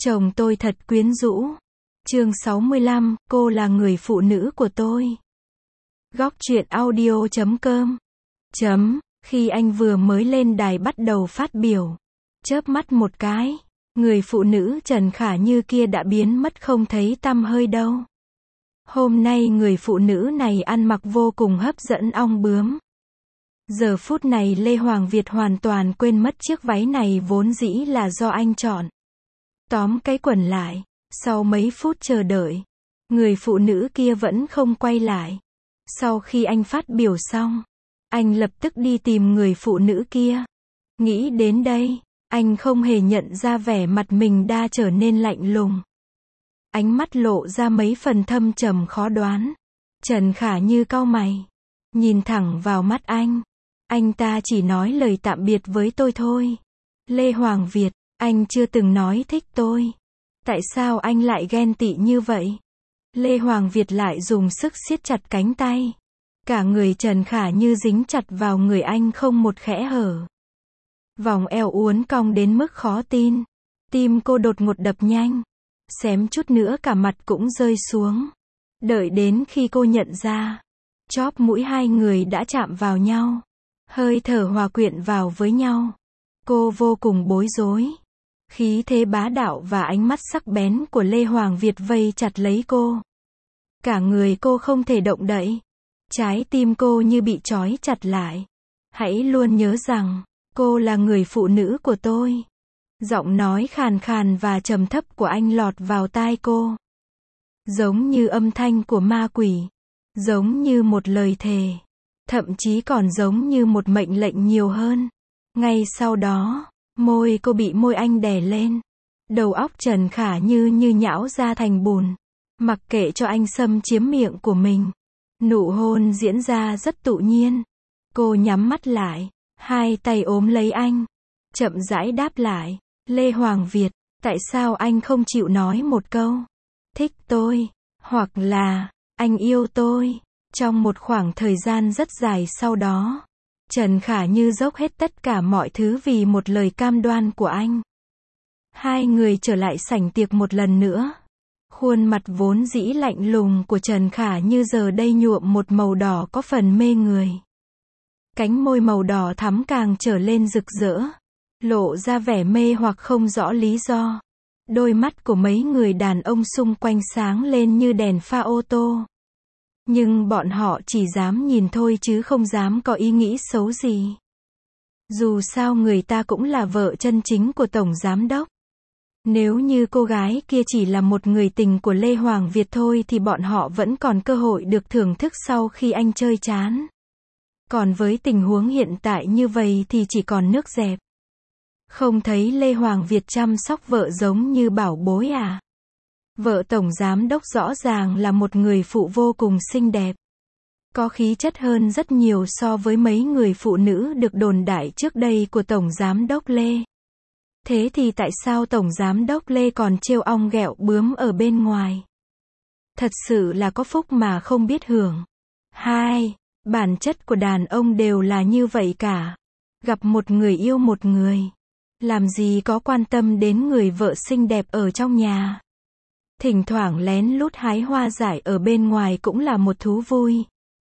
Chồng tôi thật quyến rũ. Chương 65, cô là người phụ nữ của tôi. Góc truyện audio.com. Khi anh vừa mới lên đài bắt đầu phát biểu, chớp mắt một cái, người phụ nữ Trần Khả Như kia đã biến mất không thấy tăm hơi đâu. Hôm nay người phụ nữ này ăn mặc vô cùng hấp dẫn ong bướm. Giờ phút này Lê Hoàng Việt hoàn toàn quên mất chiếc váy này vốn dĩ là do anh chọn. Tóm cái quần lại, sau mấy phút chờ đợi, người phụ nữ kia vẫn không quay lại. Sau khi anh phát biểu xong, anh lập tức đi tìm người phụ nữ kia. Nghĩ đến đây, anh không hề nhận ra vẻ mặt mình đã trở nên lạnh lùng. Ánh mắt lộ ra mấy phần thâm trầm khó đoán. Trần Khả Như cau mày, nhìn thẳng vào mắt anh ta chỉ nói lời tạm biệt với tôi thôi. Lê Hoàng Việt, anh chưa từng nói thích tôi. Tại sao anh lại ghen tị như vậy? Lê Hoàng Việt lại dùng sức siết chặt cánh tay. Cả người Trần Khả Như dính chặt vào người anh không một khẽ hở. Vòng eo uốn cong đến mức khó tin. Tim cô đột ngột đập nhanh. Xém chút nữa cả mặt cũng rơi xuống. Đợi đến khi cô nhận ra, chóp mũi hai người đã chạm vào nhau. Hơi thở hòa quyện vào với nhau. Cô vô cùng bối rối. Khí thế bá đạo và ánh mắt sắc bén của Lê Hoàng Việt vây chặt lấy cô. Cả người cô không thể động đậy. Trái tim cô như bị trói chặt lại. Hãy luôn nhớ rằng, cô là người phụ nữ của tôi. Giọng nói khàn khàn và trầm thấp của anh lọt vào tai cô. Giống như âm thanh của ma quỷ. Giống như một lời thề. Thậm chí còn giống như một mệnh lệnh nhiều hơn. Ngay sau đó, môi cô bị môi anh đè lên. Đầu óc Trần Khả Như như nhão ra thành bùn. Mặc kệ cho anh xâm chiếm miệng của mình. Nụ hôn diễn ra rất tự nhiên. Cô nhắm mắt lại, hai tay ôm lấy anh. Chậm rãi đáp lại, Lê Hoàng Việt, tại sao anh không chịu nói một câu? Thích tôi, hoặc là, anh yêu tôi. Trong một khoảng thời gian rất dài sau đó, Trần Khả Như dốc hết tất cả mọi thứ vì một lời cam đoan của anh. Hai người trở lại sảnh tiệc một lần nữa. Khuôn mặt vốn dĩ lạnh lùng của Trần Khả Như giờ đây nhuộm một màu đỏ có phần mê người. Cánh môi màu đỏ thắm càng trở lên rực rỡ, lộ ra vẻ mê hoặc không rõ lý do. Đôi mắt của mấy người đàn ông xung quanh sáng lên như đèn pha ô tô. Nhưng bọn họ chỉ dám nhìn thôi chứ không dám có ý nghĩ xấu gì. Dù sao người ta cũng là vợ chân chính của Tổng Giám Đốc. Nếu như cô gái kia chỉ là một người tình của Lê Hoàng Việt thôi thì bọn họ vẫn còn cơ hội được thưởng thức sau khi anh chơi chán. Còn với tình huống hiện tại như vậy thì chỉ còn nước dẹp. Không thấy Lê Hoàng Việt chăm sóc vợ giống như bảo bối à? Vợ Tổng Giám Đốc rõ ràng là một người phụ vô cùng xinh đẹp. Có khí chất hơn rất nhiều so với mấy người phụ nữ được đồn đại trước đây của Tổng Giám Đốc Lê. Thế thì tại sao Tổng Giám Đốc Lê còn trêu ong ghẹo bướm ở bên ngoài? Thật sự là có phúc mà không biết hưởng. Bản chất của đàn ông đều là như vậy cả. Gặp một người yêu một người. Làm gì có quan tâm đến người vợ xinh đẹp ở trong nhà. Thỉnh thoảng lén lút hái hoa dại ở bên ngoài cũng là một thú vui.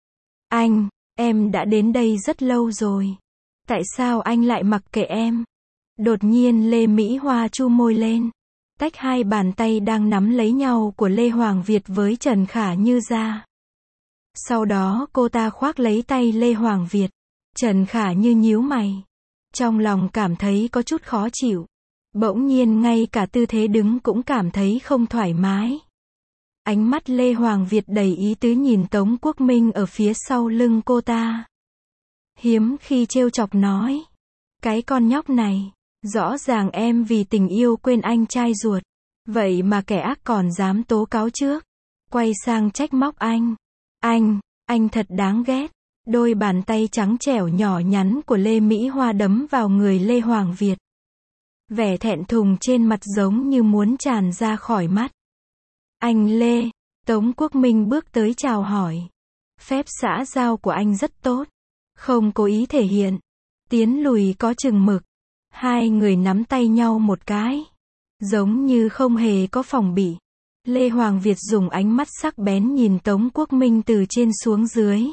Em đã đến đây rất lâu rồi. Tại sao anh lại mặc kệ em? Đột nhiên Lê Mỹ Hoa chu môi lên. Tách hai bàn tay đang nắm lấy nhau của Lê Hoàng Việt với Trần Khả Như ra. Sau đó cô ta khoác lấy tay Lê Hoàng Việt. Trần Khả Như nhíu mày. Trong lòng cảm thấy có chút khó chịu. Bỗng nhiên ngay cả tư thế đứng cũng cảm thấy không thoải mái. Ánh mắt Lê Hoàng Việt đầy ý tứ nhìn Tống Quốc Minh ở phía sau lưng cô ta. Hiếm khi trêu chọc nói. Cái con nhóc này, rõ ràng em vì tình yêu quên anh trai ruột. Vậy mà kẻ ác còn dám tố cáo trước. Quay sang trách móc anh. Anh thật đáng ghét. Đôi bàn tay trắng trẻo nhỏ nhắn của Lê Mỹ Hoa đấm vào người Lê Hoàng Việt. Vẻ thẹn thùng trên mặt giống như muốn tràn ra khỏi mắt. Anh Lê, Tống Quốc Minh bước tới chào hỏi. Phép xã giao của anh rất tốt. Không cố ý thể hiện. Tiến lùi có chừng mực. Hai người nắm tay nhau một cái. Giống như không hề có phòng bị. Lê Hoàng Việt dùng ánh mắt sắc bén nhìn Tống Quốc Minh từ trên xuống dưới.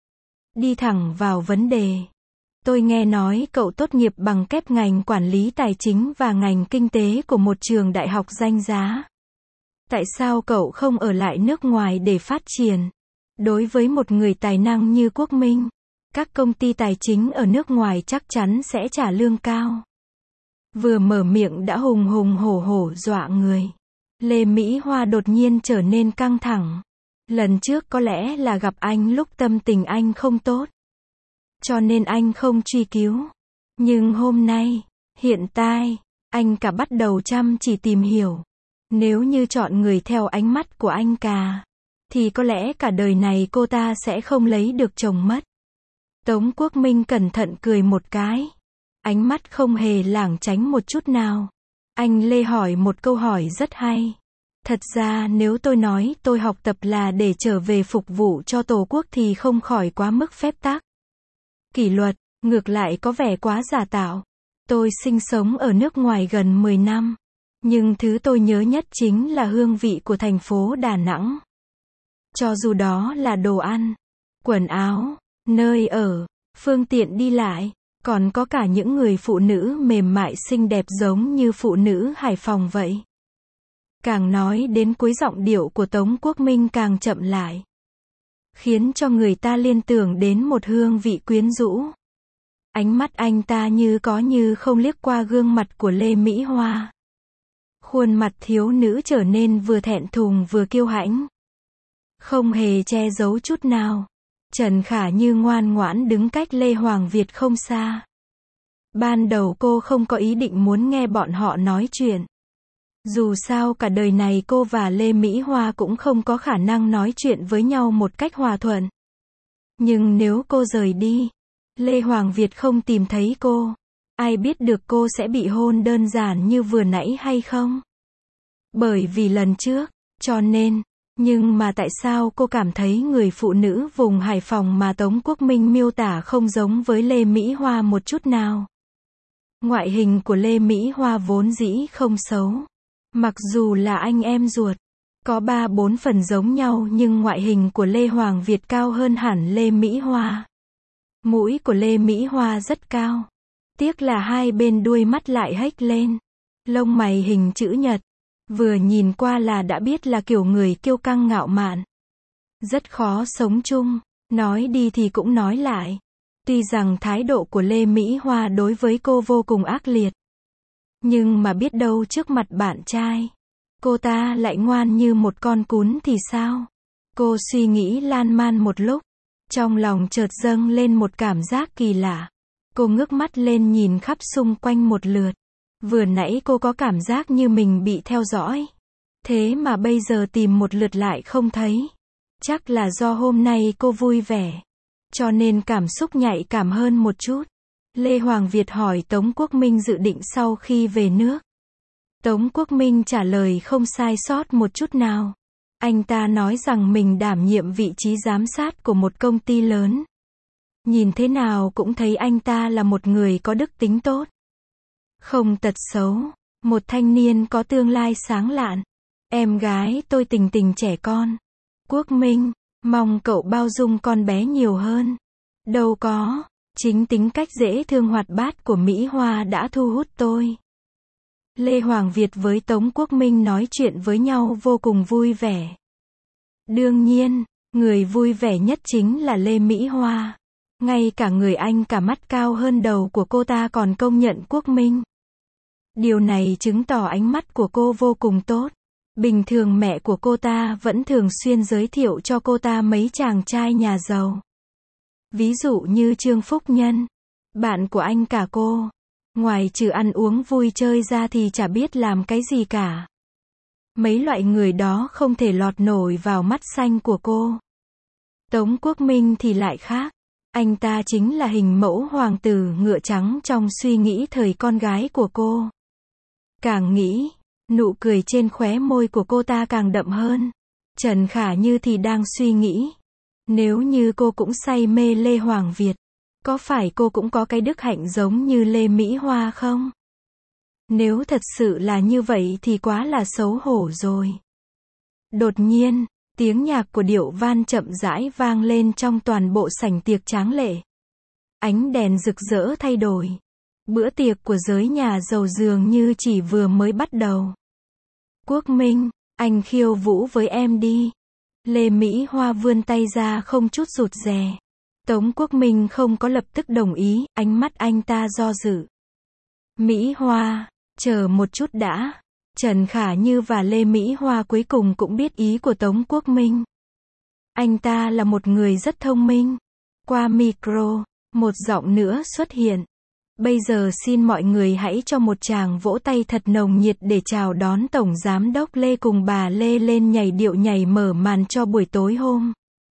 Đi thẳng vào vấn đề. Tôi nghe nói cậu tốt nghiệp bằng kép ngành quản lý tài chính và ngành kinh tế của một trường đại học danh giá. Tại sao cậu không ở lại nước ngoài để phát triển? Đối với một người tài năng như Quốc Minh, các công ty tài chính ở nước ngoài chắc chắn sẽ trả lương cao. Vừa mở miệng đã hùng hùng hổ hổ dọa người. Lê Mỹ Hoa đột nhiên trở nên căng thẳng. Lần trước có lẽ là gặp anh lúc tâm tình anh không tốt, cho nên anh không truy cứu. Nhưng hôm nay, hiện tại, anh cả bắt đầu chăm chỉ tìm hiểu. Nếu như chọn người theo ánh mắt của anh cả, thì có lẽ cả đời này cô ta sẽ không lấy được chồng mất. Tống Quốc Minh cẩn thận cười một cái. Ánh mắt không hề lảng tránh một chút nào. Anh Lê hỏi một câu hỏi rất hay. Thật ra nếu tôi nói tôi học tập là để trở về phục vụ cho Tổ quốc thì không khỏi quá mức phép tắc. Kỷ luật, ngược lại có vẻ quá giả tạo. Tôi sinh sống ở nước ngoài gần 10 năm. Nhưng thứ tôi nhớ nhất chính là hương vị của thành phố Đà Nẵng. Cho dù đó là đồ ăn, quần áo, nơi ở, phương tiện đi lại, còn có cả những người phụ nữ mềm mại xinh đẹp giống như phụ nữ Hải Phòng vậy. Càng nói đến cuối giọng điệu của Tống Quốc Minh càng chậm lại, khiến cho người ta liên tưởng đến một hương vị quyến rũ. Ánh mắt anh ta như có như không liếc qua gương mặt của Lê Mỹ Hoa. Khuôn mặt thiếu nữ trở nên vừa thẹn thùng vừa kiêu hãnh. Không hề che giấu chút nào. Trần Khả Như ngoan ngoãn đứng cách Lê Hoàng Việt không xa. Ban đầu cô không có ý định muốn nghe bọn họ nói chuyện. Dù sao cả đời này cô và Lê Mỹ Hoa cũng không có khả năng nói chuyện với nhau một cách hòa thuận. Nhưng nếu cô rời đi, Lê Hoàng Việt không tìm thấy cô, ai biết được cô sẽ bị hôn đơn giản như vừa nãy hay không? Bởi vì lần trước, cho nên, nhưng mà tại sao cô cảm thấy người phụ nữ vùng Hải Phòng mà Tống Quốc Minh miêu tả không giống với Lê Mỹ Hoa một chút nào? Ngoại hình của Lê Mỹ Hoa vốn dĩ không xấu. Mặc dù là anh em ruột, có 3-4 phần giống nhau nhưng ngoại hình của Lê Hoàng Việt cao hơn hẳn Lê Mỹ Hoa. Mũi của Lê Mỹ Hoa rất cao. Tiếc là hai bên đuôi mắt lại hếch lên. Lông mày hình chữ nhật. Vừa nhìn qua là đã biết là kiểu người kiêu căng ngạo mạn. Rất khó sống chung. Nói đi thì cũng nói lại. Tuy rằng thái độ của Lê Mỹ Hoa đối với cô vô cùng ác liệt. Nhưng mà biết đâu trước mặt bạn trai, cô ta lại ngoan như một con cún thì sao? Cô suy nghĩ lan man một lúc. Trong lòng chợt dâng lên một cảm giác kỳ lạ. Cô ngước mắt lên nhìn khắp xung quanh một lượt. Vừa nãy cô có cảm giác như mình bị theo dõi. Thế mà bây giờ tìm một lượt lại không thấy. Chắc là do hôm nay cô vui vẻ, cho nên cảm xúc nhạy cảm hơn một chút. Lê Hoàng Việt hỏi Tống Quốc Minh dự định sau khi về nước. Tống Quốc Minh trả lời không sai sót một chút nào. Anh ta nói rằng mình đảm nhiệm vị trí giám sát của một công ty lớn. Nhìn thế nào cũng thấy anh ta là một người có đức tính tốt, không tật xấu, một thanh niên có tương lai sáng lạn. Em gái tôi Tình Tình trẻ con. Quốc Minh, mong cậu bao dung con bé nhiều hơn. Đâu có, chính tính cách dễ thương hoạt bát của Mỹ Hoa đã thu hút tôi. Lê Hoàng Việt với Tống Quốc Minh nói chuyện với nhau vô cùng vui vẻ. Đương nhiên, người vui vẻ nhất chính là Lê Mỹ Hoa. Ngay cả người anh cả mắt cao hơn đầu của cô ta còn công nhận Quốc Minh. Điều này chứng tỏ ánh mắt của cô vô cùng tốt. Bình thường mẹ của cô ta vẫn thường xuyên giới thiệu cho cô ta mấy chàng trai nhà giàu. Ví dụ như Trương Phúc Nhân, bạn của anh cả cô. Ngoài trừ ăn uống vui chơi ra thì chả biết làm cái gì cả. Mấy loại người đó không thể lọt nổi vào mắt xanh của cô. Tống Quốc Minh thì lại khác. Anh ta chính là hình mẫu hoàng tử ngựa trắng trong suy nghĩ thời con gái của cô. Càng nghĩ, nụ cười trên khóe môi của cô ta càng đậm hơn. Trần Khả Như thì đang suy nghĩ. Nếu như cô cũng say mê Lê Hoàng Việt, có phải cô cũng có cái đức hạnh giống như Lê Mỹ Hoa không? Nếu thật sự là như vậy thì quá là xấu hổ rồi. Đột nhiên, tiếng nhạc của điệu van chậm rãi vang lên trong toàn bộ sảnh tiệc tráng lệ. Ánh đèn rực rỡ thay đổi. Bữa tiệc của giới nhà giàu dường như chỉ vừa mới bắt đầu. Quốc Minh, anh khiêu vũ với em đi. Lê Mỹ Hoa vươn tay ra không chút rụt rè. Tống Quốc Minh không có lập tức đồng ý, ánh mắt anh ta do dự. Mỹ Hoa, chờ một chút đã. Trần Khả Như và Lê Mỹ Hoa cuối cùng cũng biết ý của Tống Quốc Minh. Anh ta là một người rất thông minh. Qua micro, một giọng nữa xuất hiện. Bây giờ xin mọi người hãy cho một tràng vỗ tay thật nồng nhiệt để chào đón Tổng Giám đốc Lê cùng bà Lê lên nhảy điệu nhảy mở màn cho buổi tối hôm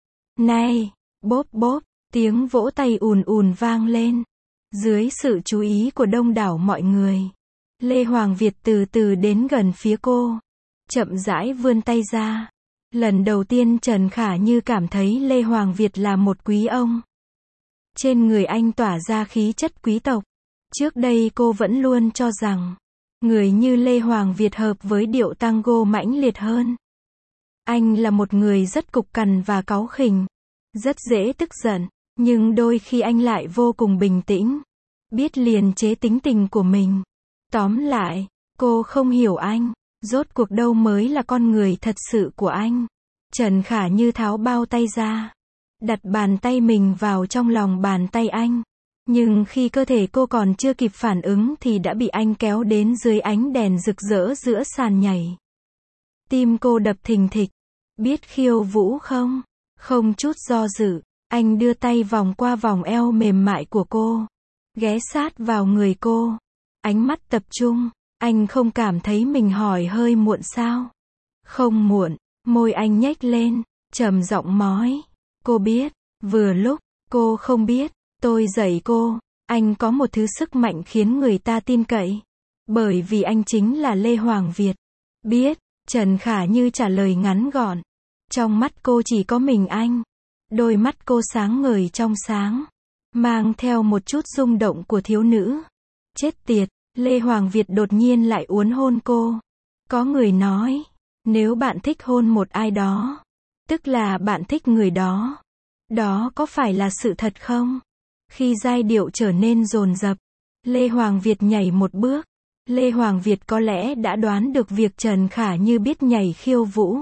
nay. Bốp bốp, tiếng vỗ tay ùn ùn vang lên. Dưới sự chú ý của đông đảo mọi người, Lê Hoàng Việt từ từ đến gần phía cô. Chậm rãi vươn tay ra. Lần đầu tiên Trần Khả Như cảm thấy Lê Hoàng Việt là một quý ông. Trên người anh tỏa ra khí chất quý tộc. Trước đây cô vẫn luôn cho rằng, người như Lê Hoàng Việt hợp với điệu tango mãnh liệt hơn. Anh là một người rất cục cằn và cáu khỉnh, rất dễ tức giận, nhưng đôi khi anh lại vô cùng bình tĩnh, biết liềm chế tính tình của mình. Tóm lại, cô không hiểu anh, rốt cuộc đâu mới là con người thật sự của anh. Trần Khả Như tháo bao tay ra, đặt bàn tay mình vào trong lòng bàn tay anh. Nhưng khi cơ thể cô còn chưa kịp phản ứng thì đã bị anh kéo đến dưới ánh đèn rực rỡ giữa sàn nhảy. Tim cô đập thình thịch. Biết khiêu vũ không? Không chút do dự, anh đưa tay vòng qua vòng eo mềm mại của cô, ghé sát vào người cô. Ánh mắt tập trung, anh không cảm thấy mình hỏi hơi muộn sao? Không muộn, môi anh nhếch lên, trầm giọng nói. Cô biết, vừa lúc, cô không biết. Tôi dạy cô, anh có một thứ sức mạnh khiến người ta tin cậy. Bởi vì anh chính là Lê Hoàng Việt. Biết, Trần Khả Như trả lời ngắn gọn. Trong mắt cô chỉ có mình anh. Đôi mắt cô sáng ngời trong sáng, mang theo một chút rung động của thiếu nữ. Chết tiệt, Lê Hoàng Việt đột nhiên lại uốn hôn cô. Có người nói, nếu bạn thích hôn một ai đó, tức là bạn thích người đó. Đó có phải là sự thật không? Khi giai điệu trở nên dồn dập, Lê Hoàng Việt nhảy một bước. Lê Hoàng Việt có lẽ đã đoán được việc Trần Khả Như biết nhảy khiêu vũ.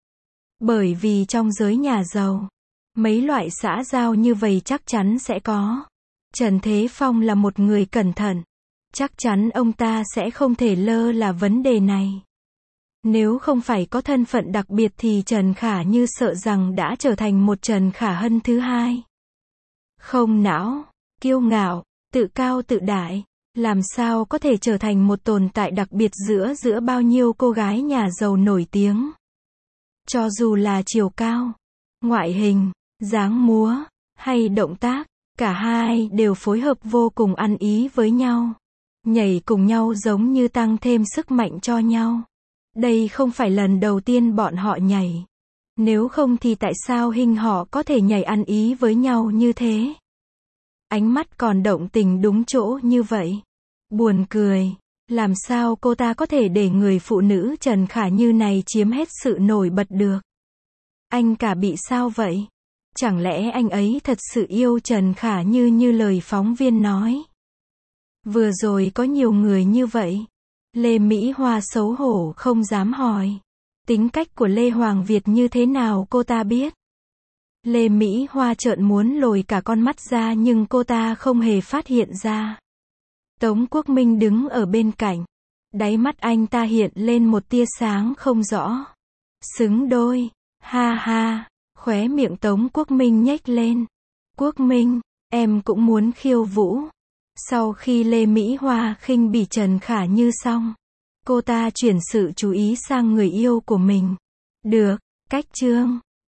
Bởi vì trong giới nhà giàu, mấy loại xã giao như vậy chắc chắn sẽ có. Trần Thế Phong là một người cẩn thận. Chắc chắn ông ta sẽ không thể lơ là vấn đề này. Nếu không phải có thân phận đặc biệt thì Trần Khả Như sợ rằng đã trở thành một Trần Khả Hân thứ hai. Không não, kiêu ngạo, tự cao tự đại, làm sao có thể trở thành một tồn tại đặc biệt giữa bao nhiêu cô gái nhà giàu nổi tiếng. Cho dù là chiều cao, ngoại hình, dáng múa, hay động tác, cả hai đều phối hợp vô cùng ăn ý với nhau. Nhảy cùng nhau giống như tăng thêm sức mạnh cho nhau. Đây không phải lần đầu tiên bọn họ nhảy. Nếu không thì tại sao hình họ có thể nhảy ăn ý với nhau như thế? Ánh mắt còn động tình đúng chỗ như vậy. Buồn cười. Làm sao cô ta có thể để người phụ nữ Trần Khả Như này chiếm hết sự nổi bật được? Anh cả bị sao vậy? Chẳng lẽ anh ấy thật sự yêu Trần Khả Như như lời phóng viên nói? Vừa rồi có nhiều người như vậy. Lê Mỹ Hoa xấu hổ không dám hỏi. Tính cách của Lê Hoàng Việt như thế nào cô ta biết. Lê Mỹ Hoa trợn muốn lồi cả con mắt ra nhưng cô ta không hề phát hiện ra. Tống Quốc Minh đứng ở bên cạnh. Đáy mắt anh ta hiện lên một tia sáng không rõ. Xứng đôi. Ha ha. Khóe miệng Tống Quốc Minh nhếch lên. Quốc Minh, em cũng muốn khiêu vũ. Sau khi Lê Mỹ Hoa khinh bỉ Trần Khả Như xong, cô ta chuyển sự chú ý sang người yêu của mình. Được, cách chương.